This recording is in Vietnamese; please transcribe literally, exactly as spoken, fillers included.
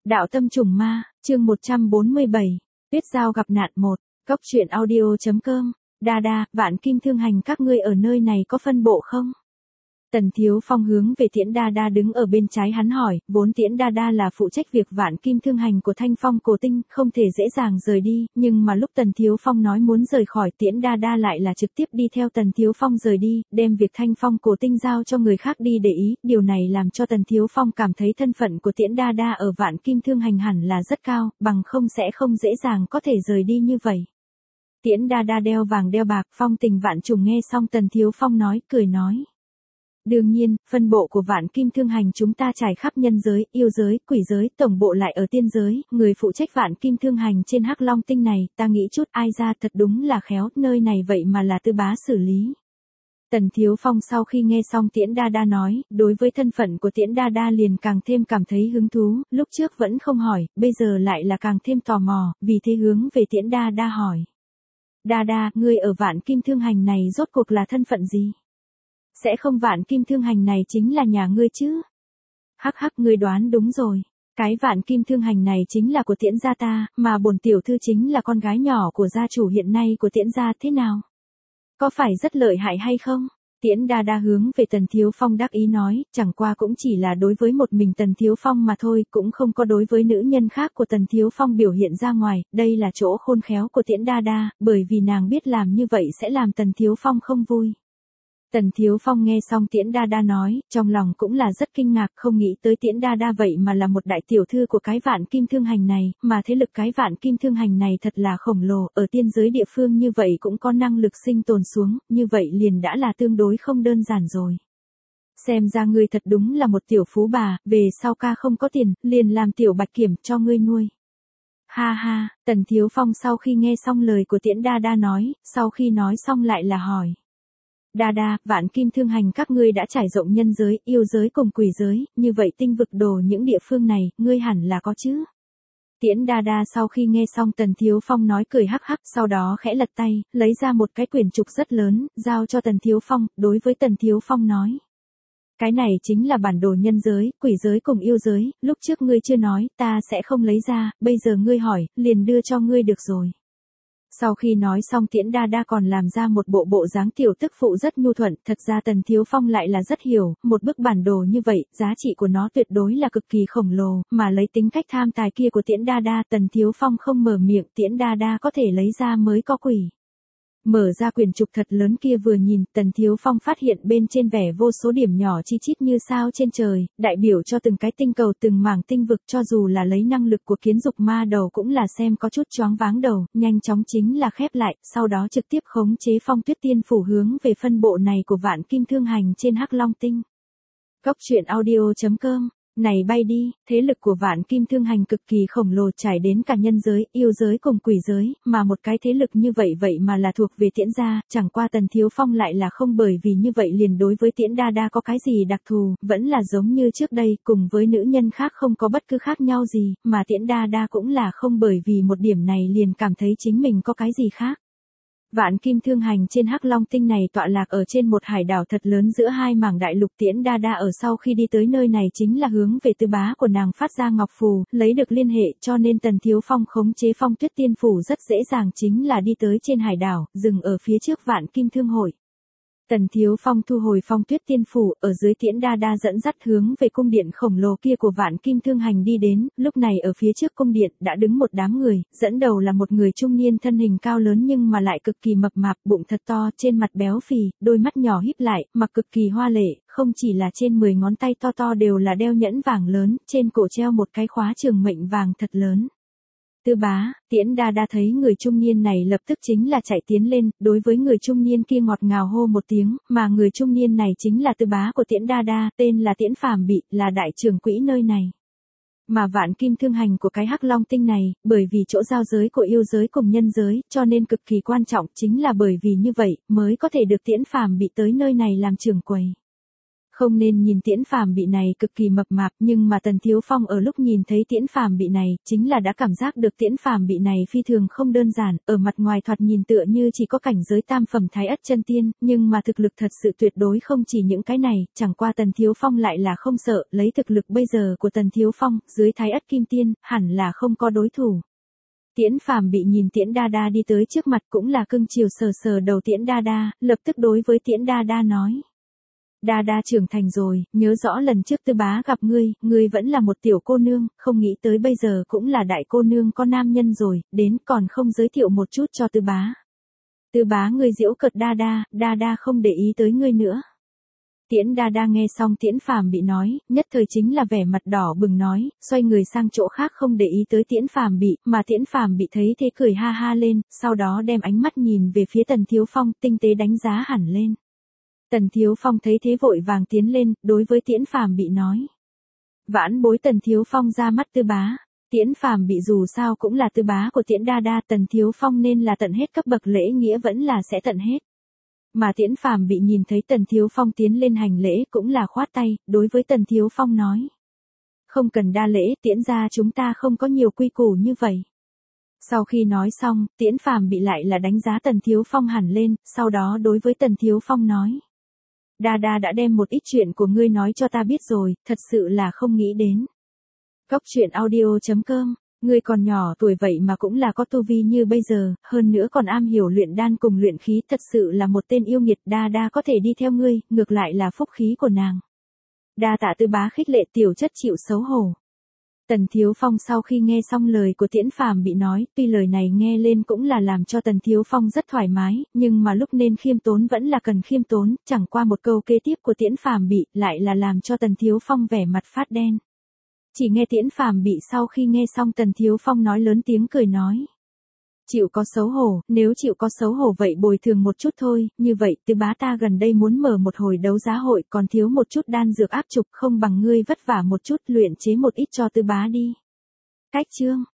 Đạo tâm trùng ma, chương một trăm bốn mươi bảy, Tuyết Giao gặp nạn một, Cốc truyện audio.com, đa đa, Vạn Kim Thương Hành các ngươi ở nơi này có phân bộ không? Tần Thiếu Phong hướng về Tiễn Đa Đa đứng ở bên trái hắn hỏi, vốn Tiễn Đa Đa là phụ trách việc Vạn Kim Thương Hành của Thanh Phong Cổ Tinh, không thể dễ dàng rời đi, nhưng mà lúc Tần Thiếu Phong nói muốn rời khỏi Tiễn Đa Đa lại là trực tiếp đi theo Tần Thiếu Phong rời đi, đem việc Thanh Phong Cổ Tinh giao cho người khác đi để ý, điều này làm cho Tần Thiếu Phong cảm thấy thân phận của Tiễn Đa Đa ở Vạn Kim Thương Hành hẳn là rất cao, bằng không sẽ không dễ dàng có thể rời đi như vậy. Tiễn Đa Đa đeo vàng đeo bạc, phong tình vạn trùng nghe xong Tần Thiếu Phong nói, cười nói. Đương nhiên, phân bộ của Vạn Kim Thương Hành chúng ta trải khắp nhân giới, yêu giới, quỷ giới, tổng bộ lại ở tiên giới, người phụ trách Vạn Kim Thương Hành trên Hắc Long Tinh này, ta nghĩ chút ai ra thật đúng là khéo, nơi này vậy mà là Tư Bá xử lý. Tần Thiếu Phong sau khi nghe xong Tiễn Đa Đa nói, đối với thân phận của Tiễn Đa Đa liền càng thêm cảm thấy hứng thú, lúc trước vẫn không hỏi, bây giờ lại là càng thêm tò mò, vì thế hướng về Tiễn Đa Đa hỏi. Đa Đa, ngươi ở Vạn Kim Thương Hành này rốt cuộc là thân phận gì? Sẽ không Vạn Kim Thương Hành này chính là nhà ngươi chứ? Hắc hắc, ngươi đoán đúng rồi. Cái Vạn Kim Thương Hành này chính là của Tiễn gia ta, mà bổn tiểu thư chính là con gái nhỏ của gia chủ hiện nay của Tiễn gia, thế nào? Có phải rất lợi hại hay không? Tiễn Đa Đa hướng về Tần Thiếu Phong đắc ý nói, chẳng qua cũng chỉ là đối với một mình Tần Thiếu Phong mà thôi, cũng không có đối với nữ nhân khác của Tần Thiếu Phong biểu hiện ra ngoài, đây là chỗ khôn khéo của Tiễn Đa Đa, bởi vì nàng biết làm như vậy sẽ làm Tần Thiếu Phong không vui. Tần Thiếu Phong nghe xong Tiễn Đa Đa nói, trong lòng cũng là rất kinh ngạc, không nghĩ tới Tiễn Đa Đa vậy mà là một đại tiểu thư của cái Vạn Kim Thương Hành này, mà thế lực cái Vạn Kim Thương Hành này thật là khổng lồ, ở tiên giới địa phương như vậy cũng có năng lực sinh tồn xuống, như vậy liền đã là tương đối không đơn giản rồi. Xem ra ngươi thật đúng là một tiểu phú bà, về sau ca không có tiền, liền làm tiểu bạch kiểm cho ngươi nuôi. Ha ha, Tần Thiếu Phong sau khi nghe xong lời của Tiễn Đa Đa nói, sau khi nói xong lại là hỏi. Đa Đa, Vạn Kim Thương Hành các ngươi đã trải rộng nhân giới, yêu giới cùng quỷ giới, như vậy tinh vực đồ những địa phương này, ngươi hẳn là có chứ? Tiễn Đa Đa sau khi nghe xong Tần Thiếu Phong nói cười hắc hắc, sau đó khẽ lật tay, lấy ra một cái quyển trục rất lớn, giao cho Tần Thiếu Phong, đối với Tần Thiếu Phong nói. Cái này chính là bản đồ nhân giới, quỷ giới cùng yêu giới, lúc trước ngươi chưa nói, ta sẽ không lấy ra, bây giờ ngươi hỏi, liền đưa cho ngươi được rồi. Sau khi nói xong Tiễn Đa Đa còn làm ra một bộ bộ dáng tiểu tức phụ rất nhu thuận, thật ra Tần Thiếu Phong lại là rất hiểu, một bức bản đồ như vậy, giá trị của nó tuyệt đối là cực kỳ khổng lồ, mà lấy tính cách tham tài kia của Tiễn Đa Đa, Tần Thiếu Phong không mở miệng, Tiễn Đa Đa có thể lấy ra mới có quỷ. Mở ra quyển trục thật lớn kia vừa nhìn, Tần Thiếu Phong phát hiện bên trên vẻ vô số điểm nhỏ chi chít như sao trên trời, đại biểu cho từng cái tinh cầu từng mảng tinh vực, cho dù là lấy năng lực của kiến dục ma đầu cũng là xem có chút choáng váng đầu, nhanh chóng chính là khép lại, sau đó trực tiếp khống chế Phong Tuyết Tiên phủ hướng về phân bộ này của Vạn Kim Thương Hành trên Hắc Long Tinh. Cốc truyện audio.com. Này bay đi, thế lực của Vạn Kim Thương Hành cực kỳ khổng lồ trải đến cả nhân giới, yêu giới cùng quỷ giới, mà một cái thế lực như vậy vậy mà là thuộc về Tiễn gia, chẳng qua Tần Thiếu Phong lại là không bởi vì như vậy liền đối với Tiễn Đa Đa có cái gì đặc thù, vẫn là giống như trước đây, cùng với nữ nhân khác không có bất cứ khác nhau gì, mà Tiễn Đa Đa cũng là không bởi vì một điểm này liền cảm thấy chính mình có cái gì khác. Vạn Kim Thương Hành trên Hắc Long Tinh này tọa lạc ở trên một hải đảo thật lớn giữa hai mảng đại lục. Tiễn Đa Đa ở sau khi đi tới nơi này chính là hướng về Tư Bá của nàng phát ra ngọc phù, lấy được liên hệ, cho nên Tần Thiếu Phong khống chế Phong Tuyết Tiên phủ rất dễ dàng chính là đi tới trên hải đảo, dừng ở phía trước Vạn Kim Thương hội. Tần Thiếu Phong thu hồi Phong Tuyết Tiên phủ, ở dưới Tiễn Đa Đa dẫn dắt hướng về cung điện khổng lồ kia của Vạn Kim Thương Hành đi đến, lúc này ở phía trước cung điện đã đứng một đám người, dẫn đầu là một người trung niên thân hình cao lớn nhưng mà lại cực kỳ mập mạp, bụng thật to, trên mặt béo phì, đôi mắt nhỏ híp lại, mặc cực kỳ hoa lệ, không chỉ là trên mười ngón tay to to đều là đeo nhẫn vàng lớn, trên cổ treo một cái khóa trường mệnh vàng thật lớn. Tư Bá, Tiễn Đa Đa thấy người trung niên này lập tức chính là chạy tiến lên, đối với người trung niên kia ngọt ngào hô một tiếng, mà người trung niên này chính là Tư Bá của Tiễn Đa Đa, tên là Tiễn Phàm Bị, là đại trưởng quỹ nơi này. Mà Vạn Kim Thương Hành của cái Hắc Long Tinh này, bởi vì chỗ giao giới của yêu giới cùng nhân giới, cho nên cực kỳ quan trọng, chính là bởi vì như vậy, mới có thể được Tiễn Phàm Bị tới nơi này làm trưởng quầy. Không nên nhìn Tiễn Phàm bị này cực kỳ mập mạp, nhưng mà Tần Thiếu Phong ở lúc nhìn thấy Tiễn Phàm bị này, chính là đã cảm giác được Tiễn Phàm bị này phi thường không đơn giản, ở mặt ngoài thoạt nhìn tựa như chỉ có cảnh giới tam phẩm thái ất chân tiên, nhưng mà thực lực thật sự tuyệt đối không chỉ những cái này, chẳng qua Tần Thiếu Phong lại là không sợ, lấy thực lực bây giờ của Tần Thiếu Phong, dưới thái ất kim tiên, hẳn là không có đối thủ. Tiễn Phàm bị nhìn Tiễn Đa Đa đi tới trước mặt cũng là cưng chiều sờ sờ đầu Tiễn Đa Đa, lập tức đối với Tiễn Đa Đa nói. Đa Đa trưởng thành rồi, nhớ rõ lần trước Tư Bá gặp ngươi, ngươi vẫn là một tiểu cô nương, không nghĩ tới bây giờ cũng là đại cô nương có nam nhân rồi, đến còn không giới thiệu một chút cho Tư Bá. Tư Bá ngươi giễu cợt Đa Đa, Đa Đa không để ý tới ngươi nữa. Tiễn Đa Đa nghe xong Tiễn Phàm bị nói, nhất thời chính là vẻ mặt đỏ bừng nói, xoay người sang chỗ khác không để ý tới Tiễn Phàm bị, mà Tiễn Phàm bị thấy thế cười ha ha lên, sau đó đem ánh mắt nhìn về phía Tần Thiếu Phong, tinh tế đánh giá hẳn lên. Tần Thiếu Phong thấy thế vội vàng tiến lên, đối với Tiễn Phàm bị nói. Vãn bối Tần Thiếu Phong ra mắt Tư Bá. Tiễn Phàm bị dù sao cũng là Tư Bá của Tiễn Đa Đa, Tần Thiếu Phong nên là tận hết cấp bậc lễ nghĩa vẫn là sẽ tận hết. Mà Tiễn Phàm bị nhìn thấy Tần Thiếu Phong tiến lên hành lễ cũng là khoát tay, đối với Tần Thiếu Phong nói. Không cần đa lễ, Tiễn gia chúng ta không có nhiều quy củ như vậy. Sau khi nói xong, Tiễn Phàm bị lại là đánh giá Tần Thiếu Phong hẳn lên, sau đó đối với Tần Thiếu Phong nói. Đa Đa đã đem một ít chuyện của ngươi nói cho ta biết rồi, thật sự là không nghĩ đến. Cốc truyện audio chấm com, ngươi còn nhỏ tuổi vậy mà cũng là có tu vi như bây giờ, hơn nữa còn am hiểu luyện đan cùng luyện khí, thật sự là một tên yêu nghiệt. Đa Đa có thể đi theo ngươi, ngược lại là phúc khí của nàng. Đa tạ Tư Bá khích lệ, tiểu chất chịu xấu hổ. Tần Thiếu Phong sau khi nghe xong lời của Tiễn Phàm bị nói, tuy lời này nghe lên cũng là làm cho Tần Thiếu Phong rất thoải mái, nhưng mà lúc nên khiêm tốn vẫn là cần khiêm tốn, chẳng qua một câu kế tiếp của Tiễn Phàm bị, lại là làm cho Tần Thiếu Phong vẻ mặt phát đen. Chỉ nghe Tiễn Phàm bị sau khi nghe xong Tần Thiếu Phong nói lớn tiếng cười nói. Chịu có xấu hổ, nếu chịu có xấu hổ vậy bồi thường một chút thôi, như vậy Tư Bá ta gần đây muốn mở một hồi đấu giá hội còn thiếu một chút đan dược áp trục, không bằng ngươi vất vả một chút luyện chế một ít cho Tư Bá đi. Cách chương.